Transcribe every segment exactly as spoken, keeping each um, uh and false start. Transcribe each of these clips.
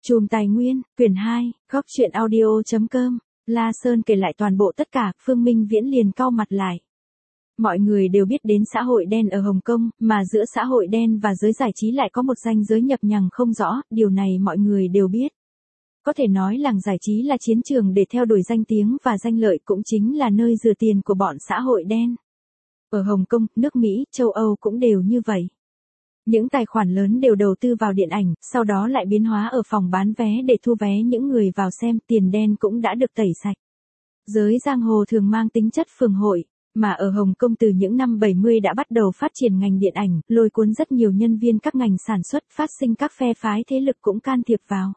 Chùm Tài Nguyên, quyển hai, góc truyện audio chấm com. La Sơn kể lại toàn bộ tất cả, Phương Minh Viễn liền cau mặt lại. Mọi người đều biết đến xã hội đen ở Hồng Kông, mà giữa xã hội đen và giới giải trí lại có một ranh giới nhập nhằng không rõ, điều này mọi người đều biết. Có thể nói làng giải trí là chiến trường để theo đuổi danh tiếng và danh lợi, cũng chính là nơi rửa tiền của bọn xã hội đen. Ở Hồng Kông, nước Mỹ, châu Âu cũng đều như vậy. Những tài khoản lớn đều đầu tư vào điện ảnh, sau đó lại biến hóa ở phòng bán vé để thu vé những người vào xem, tiền đen cũng đã được tẩy sạch. Giới giang hồ thường mang tính chất phường hội, mà ở Hồng Kông từ những năm bảy mươi đã bắt đầu phát triển ngành điện ảnh, lôi cuốn rất nhiều nhân viên các ngành sản xuất, phát sinh các phe phái thế lực cũng can thiệp vào.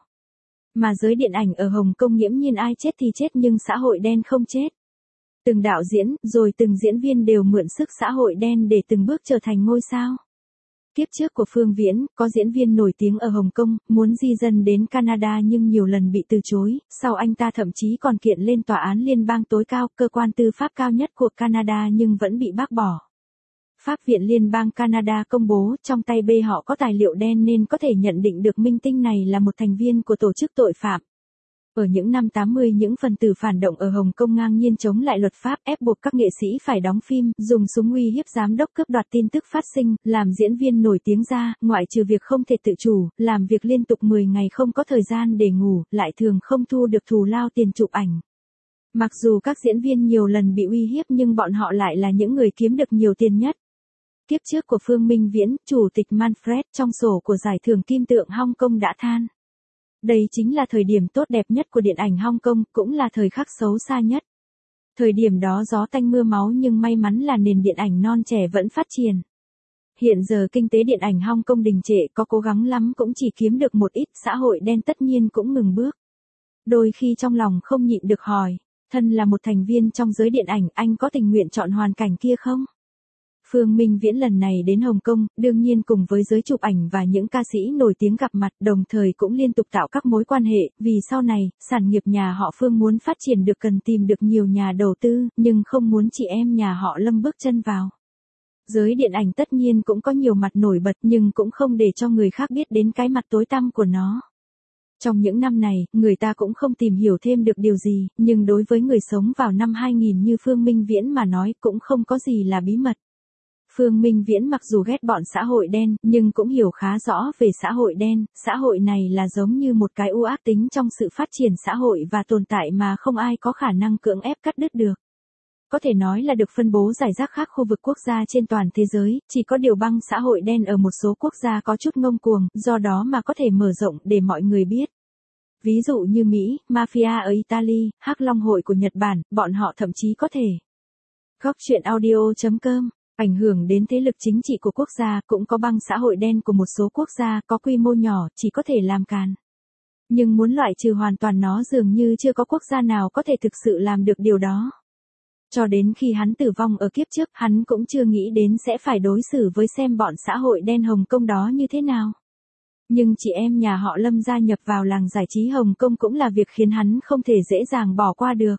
Mà giới điện ảnh ở Hồng Kông nghiễm nhiên ai chết thì chết nhưng xã hội đen không chết. Từng đạo diễn, rồi từng diễn viên đều mượn sức xã hội đen để từng bước trở thành ngôi sao. Kiếp trước của Phương Viễn, có diễn viên nổi tiếng ở Hồng Kông, muốn di dân đến Canada nhưng nhiều lần bị từ chối, sau anh ta thậm chí còn kiện lên tòa án liên bang tối cao, cơ quan tư pháp cao nhất của Canada nhưng vẫn bị bác bỏ. Pháp viện liên bang Canada công bố trong tay B họ có tài liệu đen nên có thể nhận định được minh tinh này là một thành viên của tổ chức tội phạm. Ở những năm tám mươi, những phần tử phản động ở Hồng Kông ngang nhiên chống lại luật pháp, ép buộc các nghệ sĩ phải đóng phim, dùng súng uy hiếp giám đốc cướp đoạt tin tức phát sinh, làm diễn viên nổi tiếng ra, ngoại trừ việc không thể tự chủ, làm việc liên tục mười ngày không có thời gian để ngủ, lại thường không thu được thù lao tiền chụp ảnh. Mặc dù các diễn viên nhiều lần bị uy hiếp nhưng bọn họ lại là những người kiếm được nhiều tiền nhất. Kiếp trước của Phương Minh Viễn, chủ tịch Manfred trong sổ của giải thưởng Kim Tượng Hong Kong đã than. Đây chính là thời điểm tốt đẹp nhất của điện ảnh Hong Kong, cũng là thời khắc xấu xa nhất. Thời điểm đó gió tanh mưa máu nhưng may mắn là nền điện ảnh non trẻ vẫn phát triển. Hiện giờ kinh tế điện ảnh Hong Kong đình trệ, có cố gắng lắm cũng chỉ kiếm được một ít, xã hội đen tất nhiên cũng ngừng bước. Đôi khi trong lòng không nhịn được hỏi, thân là một thành viên trong giới điện ảnh, anh có tình nguyện chọn hoàn cảnh kia không? Phương Minh Viễn lần này đến Hồng Kông, đương nhiên cùng với giới chụp ảnh và những ca sĩ nổi tiếng gặp mặt, đồng thời cũng liên tục tạo các mối quan hệ, vì sau này, sản nghiệp nhà họ Phương muốn phát triển được cần tìm được nhiều nhà đầu tư, nhưng không muốn chị em nhà họ Lâm bước chân vào. Giới điện ảnh tất nhiên cũng có nhiều mặt nổi bật nhưng cũng không để cho người khác biết đến cái mặt tối tăm của nó. Trong những năm này, người ta cũng không tìm hiểu thêm được điều gì, nhưng đối với người sống vào năm hai nghìn như Phương Minh Viễn mà nói cũng không có gì là bí mật. Phương Minh Viễn mặc dù ghét bọn xã hội đen, nhưng cũng hiểu khá rõ về xã hội đen, xã hội này là giống như một cái u ác tính trong sự phát triển xã hội và tồn tại mà không ai có khả năng cưỡng ép cắt đứt được. Có thể nói là được phân bố rải rác khác khu vực quốc gia trên toàn thế giới, chỉ có điều băng xã hội đen ở một số quốc gia có chút ngông cuồng, do đó mà có thể mở rộng để mọi người biết. Ví dụ như Mỹ, Mafia ở Italy, Hắc Long hội của Nhật Bản, bọn họ thậm chí có thể. Góc truyện audio chấm com. Ảnh hưởng đến thế lực chính trị của quốc gia, cũng có băng xã hội đen của một số quốc gia, có quy mô nhỏ, chỉ có thể làm càn. Nhưng muốn loại trừ hoàn toàn nó dường như chưa có quốc gia nào có thể thực sự làm được điều đó. Cho đến khi hắn tử vong ở kiếp trước, hắn cũng chưa nghĩ đến sẽ phải đối xử với xem bọn xã hội đen Hồng Kông đó như thế nào. Nhưng chị em nhà họ Lâm gia nhập vào làng giải trí Hồng Kông cũng là việc khiến hắn không thể dễ dàng bỏ qua được.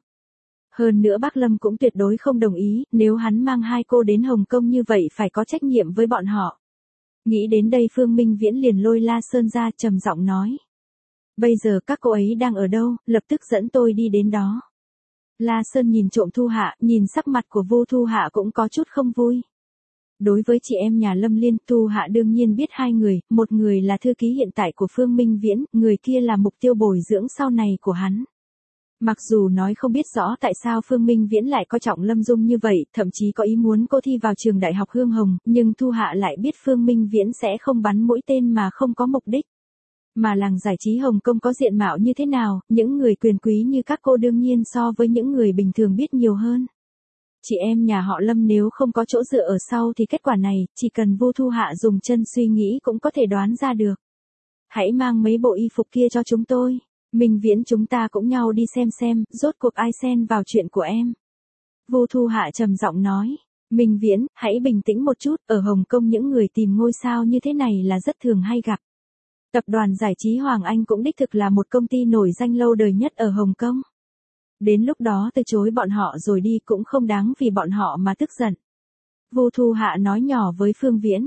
Hơn nữa bác Lâm cũng tuyệt đối không đồng ý, nếu hắn mang hai cô đến Hồng Kông như vậy phải có trách nhiệm với bọn họ. Nghĩ đến đây Phương Minh Viễn liền lôi La Sơn ra trầm giọng nói. Bây giờ các cô ấy đang ở đâu, lập tức dẫn tôi đi đến đó. La Sơn nhìn trộm Thu Hạ, nhìn sắc mặt của Vu Thu Hạ cũng có chút không vui. Đối với chị em nhà Lâm Liên, Thu Hạ đương nhiên biết hai người, một người là thư ký hiện tại của Phương Minh Viễn, người kia là mục tiêu bồi dưỡng sau này của hắn. Mặc dù nói không biết rõ tại sao Phương Minh Viễn lại coi trọng Lâm Dung như vậy, thậm chí có ý muốn cô thi vào trường đại học Hương Hồng, nhưng Thu Hạ lại biết Phương Minh Viễn sẽ không bắn mũi tên mà không có mục đích. Mà làng giải trí Hồng Kông có diện mạo như thế nào, những người quyền quý như các cô đương nhiên so với những người bình thường biết nhiều hơn. Chị em nhà họ Lâm nếu không có chỗ dựa ở sau thì kết quả này, chỉ cần Vu Thu Hạ dùng chân suy nghĩ cũng có thể đoán ra được. Hãy mang mấy bộ y phục kia cho chúng tôi. Minh Viễn chúng ta cũng nhau đi xem xem, rốt cuộc ai xen vào chuyện của em. Vu Thu Hạ trầm giọng nói, Minh Viễn, hãy bình tĩnh một chút, ở Hồng Kông những người tìm ngôi sao như thế này là rất thường hay gặp. Tập đoàn giải trí Hoàng Anh cũng đích thực là một công ty nổi danh lâu đời nhất ở Hồng Kông. Đến lúc đó từ chối bọn họ rồi đi cũng không đáng vì bọn họ mà tức giận. Vu Thu Hạ nói nhỏ với Phương Viễn.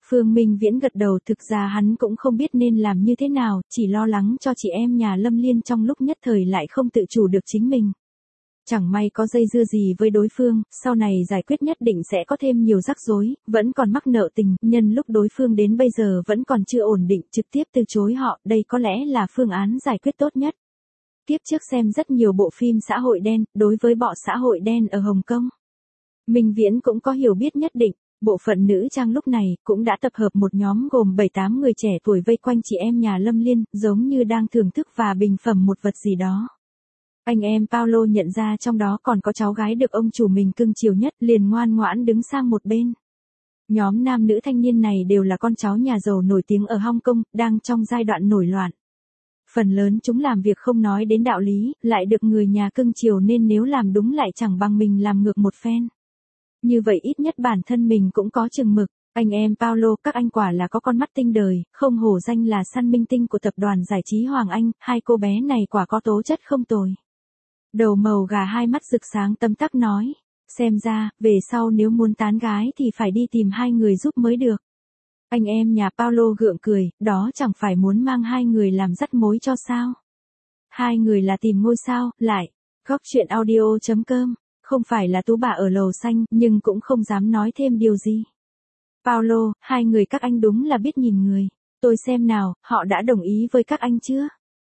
Phương Minh Viễn gật đầu, thực ra hắn cũng không biết nên làm như thế nào, chỉ lo lắng cho chị em nhà Lâm Liên trong lúc nhất thời lại không tự chủ được chính mình. Chẳng may có dây dưa gì với đối phương, sau này giải quyết nhất định sẽ có thêm nhiều rắc rối, vẫn còn mắc nợ tình, nhân lúc đối phương đến bây giờ vẫn còn chưa ổn định, trực tiếp từ chối họ, đây có lẽ là phương án giải quyết tốt nhất. Tiếp trước xem rất nhiều bộ phim xã hội đen, đối với bọ xã hội đen ở Hồng Kông, Minh Viễn cũng có hiểu biết nhất định. Bộ phận nữ trang lúc này cũng đã tập hợp một nhóm gồm bảy tám người trẻ tuổi vây quanh chị em nhà Lâm Liên, giống như đang thưởng thức và bình phẩm một vật gì đó. Anh em Paulo nhận ra trong đó còn có cháu gái được ông chủ mình cưng chiều nhất, liền ngoan ngoãn đứng sang một bên. Nhóm nam nữ thanh niên này đều là con cháu nhà giàu nổi tiếng ở Hong Kong, đang trong giai đoạn nổi loạn. Phần lớn chúng làm việc không nói đến đạo lý, lại được người nhà cưng chiều nên nếu làm đúng lại chẳng bằng mình làm ngược một phen. Như vậy ít nhất bản thân mình cũng có chừng mực. Anh em Paulo, các anh quả là có con mắt tinh đời, không hổ danh là săn minh tinh của tập đoàn giải trí Hoàng Anh, hai cô bé này quả có tố chất không tồi. Đầu màu gà hai mắt rực sáng tấm tắc nói, xem ra, về sau nếu muốn tán gái thì phải đi tìm hai người giúp mới được. Anh em nhà Paulo gượng cười, đó chẳng phải muốn mang hai người làm dắt mối cho sao. Hai người là tìm ngôi sao, lại, góc chuyện audio chấm com. Không phải là tú bà ở lầu xanh, nhưng cũng không dám nói thêm điều gì. Paulo, hai người các anh đúng là biết nhìn người. Tôi xem nào, họ đã đồng ý với các anh chưa?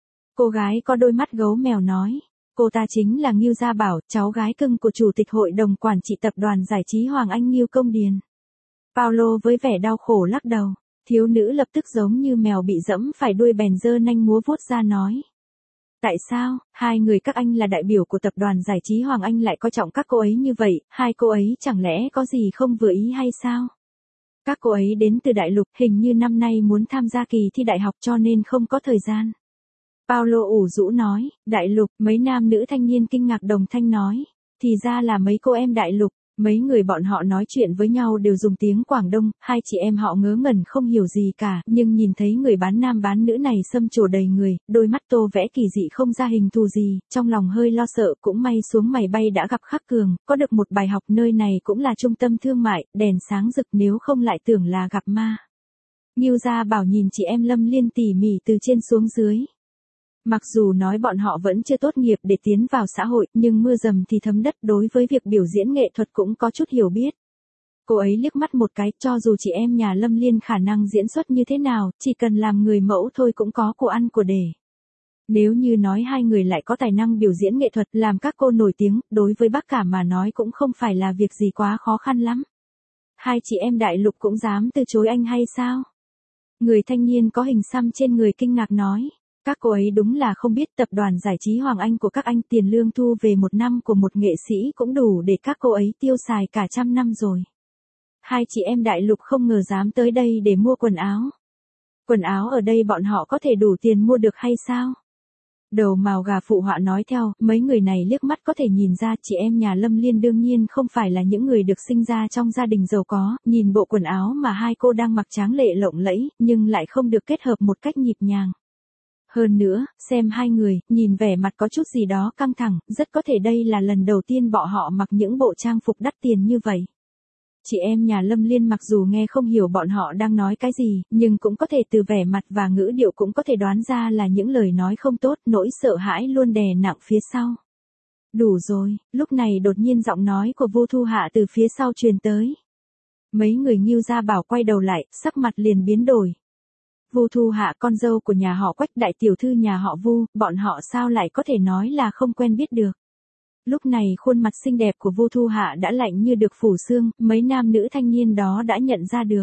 Cô gái có đôi mắt gấu mèo nói. Cô ta chính là Ngưu Gia Bảo, cháu gái cưng của chủ tịch hội đồng quản trị tập đoàn giải trí Hoàng Anh Ngưu Công Điền. Paulo với vẻ đau khổ lắc đầu. Thiếu nữ lập tức giống như mèo bị dẫm phải đuôi bèn giơ nanh múa vuốt ra nói. Tại sao, hai người các anh là đại biểu của tập đoàn giải trí Hoàng Anh lại coi trọng các cô ấy như vậy, hai cô ấy chẳng lẽ có gì không vừa ý hay sao? Các cô ấy đến từ đại lục, hình như năm nay muốn tham gia kỳ thi đại học cho nên không có thời gian. Paulo ủ rũ nói, đại lục, mấy nam nữ thanh niên kinh ngạc đồng thanh nói, thì ra là mấy cô em đại lục. Mấy người bọn họ nói chuyện với nhau đều dùng tiếng Quảng Đông, hai chị em họ ngớ ngẩn không hiểu gì cả, nhưng nhìn thấy người bán nam bán nữ này xâm trổ đầy người, đôi mắt tô vẽ kỳ dị không ra hình thù gì, trong lòng hơi lo sợ, cũng may xuống mày bay đã gặp Khắc Cường, có được một bài học, nơi này cũng là trung tâm thương mại, đèn sáng rực, nếu không lại tưởng là gặp ma. Ngưu Gia Bảo nhìn chị em Lâm Liên tỉ mỉ từ trên xuống dưới. Mặc dù nói bọn họ vẫn chưa tốt nghiệp để tiến vào xã hội, nhưng mưa dầm thì thấm đất, đối với việc biểu diễn nghệ thuật cũng có chút hiểu biết. Cô ấy liếc mắt một cái, cho dù chị em nhà Lâm Liên khả năng diễn xuất như thế nào, chỉ cần làm người mẫu thôi cũng có của ăn của để. Nếu như nói hai người lại có tài năng biểu diễn nghệ thuật, làm các cô nổi tiếng, đối với bác cả mà nói cũng không phải là việc gì quá khó khăn lắm. Hai chị em đại lục cũng dám từ chối anh hay sao? Người thanh niên có hình xăm trên người kinh ngạc nói. Các cô ấy đúng là không biết tập đoàn giải trí Hoàng Anh của các anh tiền lương thu về một năm của một nghệ sĩ cũng đủ để các cô ấy tiêu xài cả trăm năm rồi. Hai chị em đại lục không ngờ dám tới đây để mua quần áo. Quần áo ở đây bọn họ có thể đủ tiền mua được hay sao? Đầu mào gà phụ họa nói theo, mấy người này liếc mắt có thể nhìn ra chị em nhà Lâm Liên đương nhiên không phải là những người được sinh ra trong gia đình giàu có, nhìn bộ quần áo mà hai cô đang mặc tráng lệ lộng lẫy, nhưng lại không được kết hợp một cách nhịp nhàng. Hơn nữa, xem hai người, nhìn vẻ mặt có chút gì đó căng thẳng, rất có thể đây là lần đầu tiên bọn họ mặc những bộ trang phục đắt tiền như vậy. Chị em nhà Lâm Liên mặc dù nghe không hiểu bọn họ đang nói cái gì, nhưng cũng có thể từ vẻ mặt và ngữ điệu cũng có thể đoán ra là những lời nói không tốt, nỗi sợ hãi luôn đè nặng phía sau. Đủ rồi, lúc này đột nhiên giọng nói của Vu Thu Hạ từ phía sau truyền tới. Mấy người Ngưu Gia Bảo quay đầu lại, sắc mặt liền biến đổi. Vu Thu Hạ, con dâu của nhà họ Quách, đại tiểu thư nhà họ Vu, bọn họ sao lại có thể nói là không quen biết được. Lúc này khuôn mặt xinh đẹp của Vu Thu Hạ đã lạnh như được phủ xương, mấy nam nữ thanh niên đó đã nhận ra được.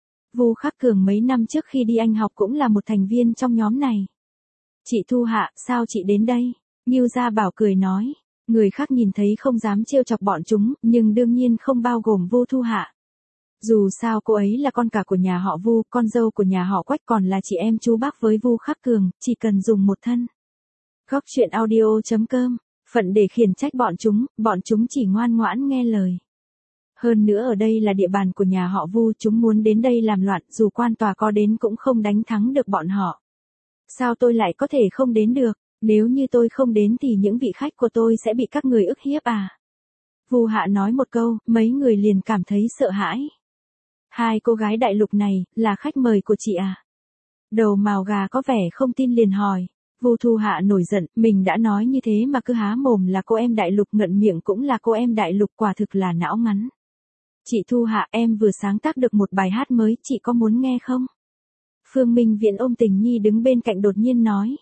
Vu Khắc Cường mấy năm trước khi đi Anh học cũng là một thành viên trong nhóm này. Chị Thu Hạ, sao chị đến đây? Ngưu Gia Bảo cười nói. Người khác nhìn thấy không dám trêu chọc bọn chúng, nhưng đương nhiên không bao gồm Vu Thu Hạ. Dù sao cô ấy là con cả của nhà họ Vu, con dâu của nhà họ Quách, còn là chị em chú bác với Vu Khắc Cường, chỉ cần dùng một thân. Góc chuyện audio chấm com, phận để khiển trách bọn chúng, bọn chúng chỉ ngoan ngoãn nghe lời. Hơn nữa ở đây là địa bàn của nhà họ Vu, chúng muốn đến đây làm loạn, dù quan tòa có đến cũng không đánh thắng được bọn họ. Sao tôi lại có thể không đến được, nếu như tôi không đến thì những vị khách của tôi sẽ bị các người ức hiếp à? Vu Hạ nói một câu, mấy người liền cảm thấy sợ hãi. Hai cô gái đại lục này, là khách mời của chị à? Đầu mào gà có vẻ không tin liền hỏi. Vu Thu Hạ nổi giận, mình đã nói như thế mà cứ há mồm là cô em đại lục, ngậm miệng cũng là cô em đại lục, quả thực là não ngắn. Chị Thu Hạ, em vừa sáng tác được một bài hát mới, chị có muốn nghe không? Phương Minh Viễn ôm Tình Nhi đứng bên cạnh đột nhiên nói.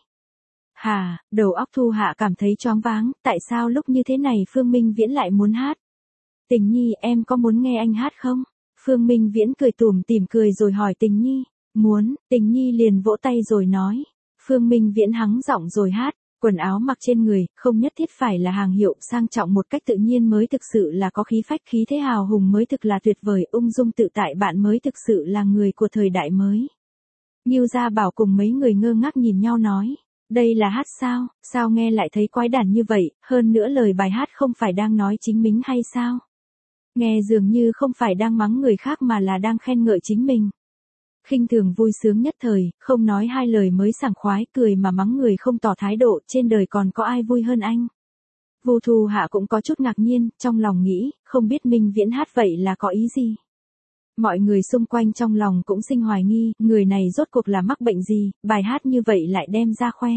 Hà, đầu óc Thu Hạ cảm thấy choáng váng, tại sao lúc như thế này Phương Minh Viễn lại muốn hát? Tình Nhi, em có muốn nghe anh hát không? Phương Minh Viễn cười tủm tỉm cười rồi hỏi Tình Nhi. Muốn, Tình Nhi liền vỗ tay rồi nói. Phương Minh Viễn hắng giọng rồi hát. Quần áo mặc trên người, không nhất thiết phải là hàng hiệu, sang trọng một cách tự nhiên mới thực sự là có khí phách, khí thế hào hùng mới thực là tuyệt vời, ung dung tự tại bạn mới thực sự là người của thời đại mới. Ngưu Gia Bảo cùng mấy người ngơ ngác nhìn nhau nói. Đây là hát sao, sao nghe lại thấy quái đản như vậy, hơn nữa lời bài hát không phải đang nói chính mình hay sao? Nghe dường như không phải đang mắng người khác mà là đang khen ngợi chính mình. Khinh thường vui sướng nhất thời, không nói hai lời mới sảng khoái, cười mà mắng người không tỏ thái độ, trên đời còn có ai vui hơn anh. Vu Thu Hạ cũng có chút ngạc nhiên, trong lòng nghĩ, không biết Minh Viễn hát vậy là có ý gì. Mọi người xung quanh trong lòng cũng sinh hoài nghi, người này rốt cuộc là mắc bệnh gì, bài hát như vậy lại đem ra khoe.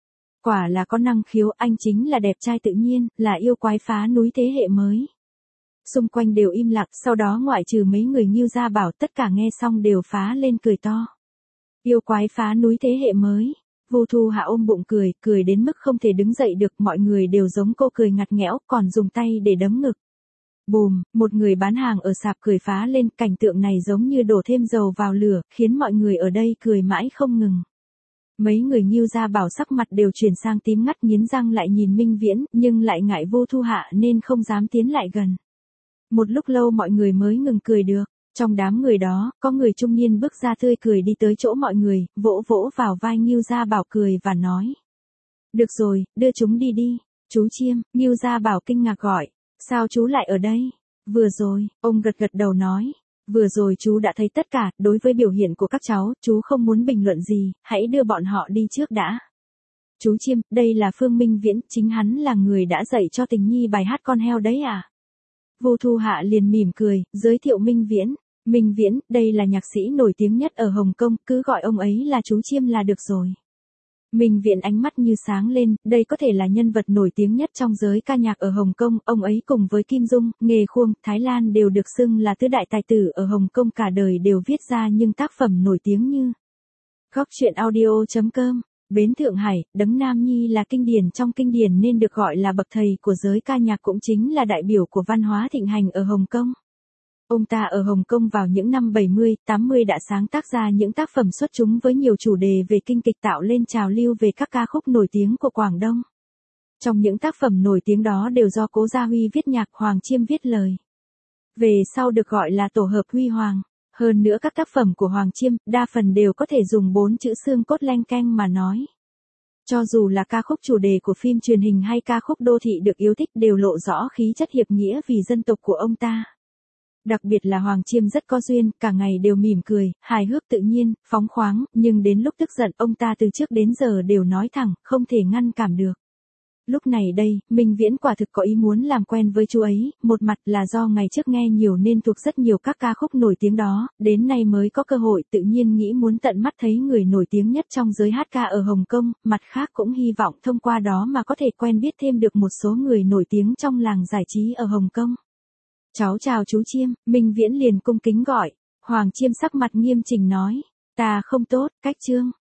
Quả là có năng khiếu, anh chính là đẹp trai tự nhiên, là yêu quái phá núi thế hệ mới. Xung quanh đều im lặng, sau đó ngoại trừ mấy người Ngưu Gia Bảo, tất cả nghe xong đều phá lên cười to. Yêu quái phá núi thế hệ mới. Vu Thu Hạ ôm bụng cười, cười đến mức không thể đứng dậy được, mọi người đều giống cô cười ngặt nghẽo, còn dùng tay để đấm ngực. Bùm, một người bán hàng ở sạp cười phá lên, cảnh tượng này giống như đổ thêm dầu vào lửa, khiến mọi người ở đây cười mãi không ngừng. Mấy người Ngưu Gia Bảo sắc mặt đều chuyển sang tím ngắt, nghiến răng lại nhìn Minh Viễn, nhưng lại ngại Vu Thu Hạ nên không dám tiến lại gần. Một lúc lâu mọi người mới ngừng cười được. Trong đám người đó, có người trung niên bước ra tươi cười đi tới chỗ mọi người, vỗ vỗ vào vai Ngưu Gia Bảo cười và nói. Được rồi, đưa chúng đi đi. Chú Chiêm, Ngưu Gia Bảo kinh ngạc gọi. Sao chú lại ở đây? Vừa rồi, ông gật gật đầu nói. Vừa rồi chú đã thấy tất cả, đối với biểu hiện của các cháu, chú không muốn bình luận gì, hãy đưa bọn họ đi trước đã. Chú Chiêm, đây là Phương Minh Viễn, chính hắn là người đã dạy cho Tình Nhi bài hát Con Heo đấy à? Vu Thu Hạ liền mỉm cười, giới thiệu Minh Viễn. Minh Viễn, đây là nhạc sĩ nổi tiếng nhất ở Hồng Kông, cứ gọi ông ấy là chú Chiêm là được rồi. Minh Viễn ánh mắt như sáng lên, đây có thể là nhân vật nổi tiếng nhất trong giới ca nhạc ở Hồng Kông, ông ấy cùng với Kim Dung, Nghề Khuông, Thái Lan đều được xưng là tứ đại tài tử ở Hồng Kông, cả đời đều viết ra những tác phẩm nổi tiếng như Góc truyện audio chấm com. Bến Thượng Hải, Đấng Nam Nhi là kinh điển trong kinh điển nên được gọi là bậc thầy của giới ca nhạc, cũng chính là đại biểu của văn hóa thịnh hành ở Hồng Kông. Ông ta ở Hồng Kông vào những năm bảy mươi, tám mươi đã sáng tác ra những tác phẩm xuất chúng với nhiều chủ đề về kinh kịch, tạo lên trào lưu về các ca khúc nổi tiếng của Quảng Đông. Trong những tác phẩm nổi tiếng đó đều do Cố Gia Huy viết nhạc, Hoàng Chiêm viết lời. Về sau được gọi là tổ hợp Huy Hoàng. Hơn nữa các tác phẩm của Hoàng Chiêm, đa phần đều có thể dùng bốn chữ xương cốt leng keng mà nói. Cho dù là ca khúc chủ đề của phim truyền hình hay ca khúc đô thị được yêu thích đều lộ rõ khí chất hiệp nghĩa vì dân tộc của ông ta. Đặc biệt là Hoàng Chiêm rất có duyên, cả ngày đều mỉm cười, hài hước tự nhiên, phóng khoáng, nhưng đến lúc tức giận ông ta từ trước đến giờ đều nói thẳng, không thể ngăn cản được. Lúc này đây, Minh Viễn quả thực có ý muốn làm quen với chú ấy, một mặt là do ngày trước nghe nhiều nên thuộc rất nhiều các ca khúc nổi tiếng đó, đến nay mới có cơ hội, tự nhiên nghĩ muốn tận mắt thấy người nổi tiếng nhất trong giới hát ca ở Hồng Kông, mặt khác cũng hy vọng thông qua đó mà có thể quen biết thêm được một số người nổi tiếng trong làng giải trí ở Hồng Kông. Cháu chào chú Chiêm, Minh Viễn liền cung kính gọi. Hoàng Chiêm sắc mặt nghiêm chỉnh nói, ta không tốt, cách trương.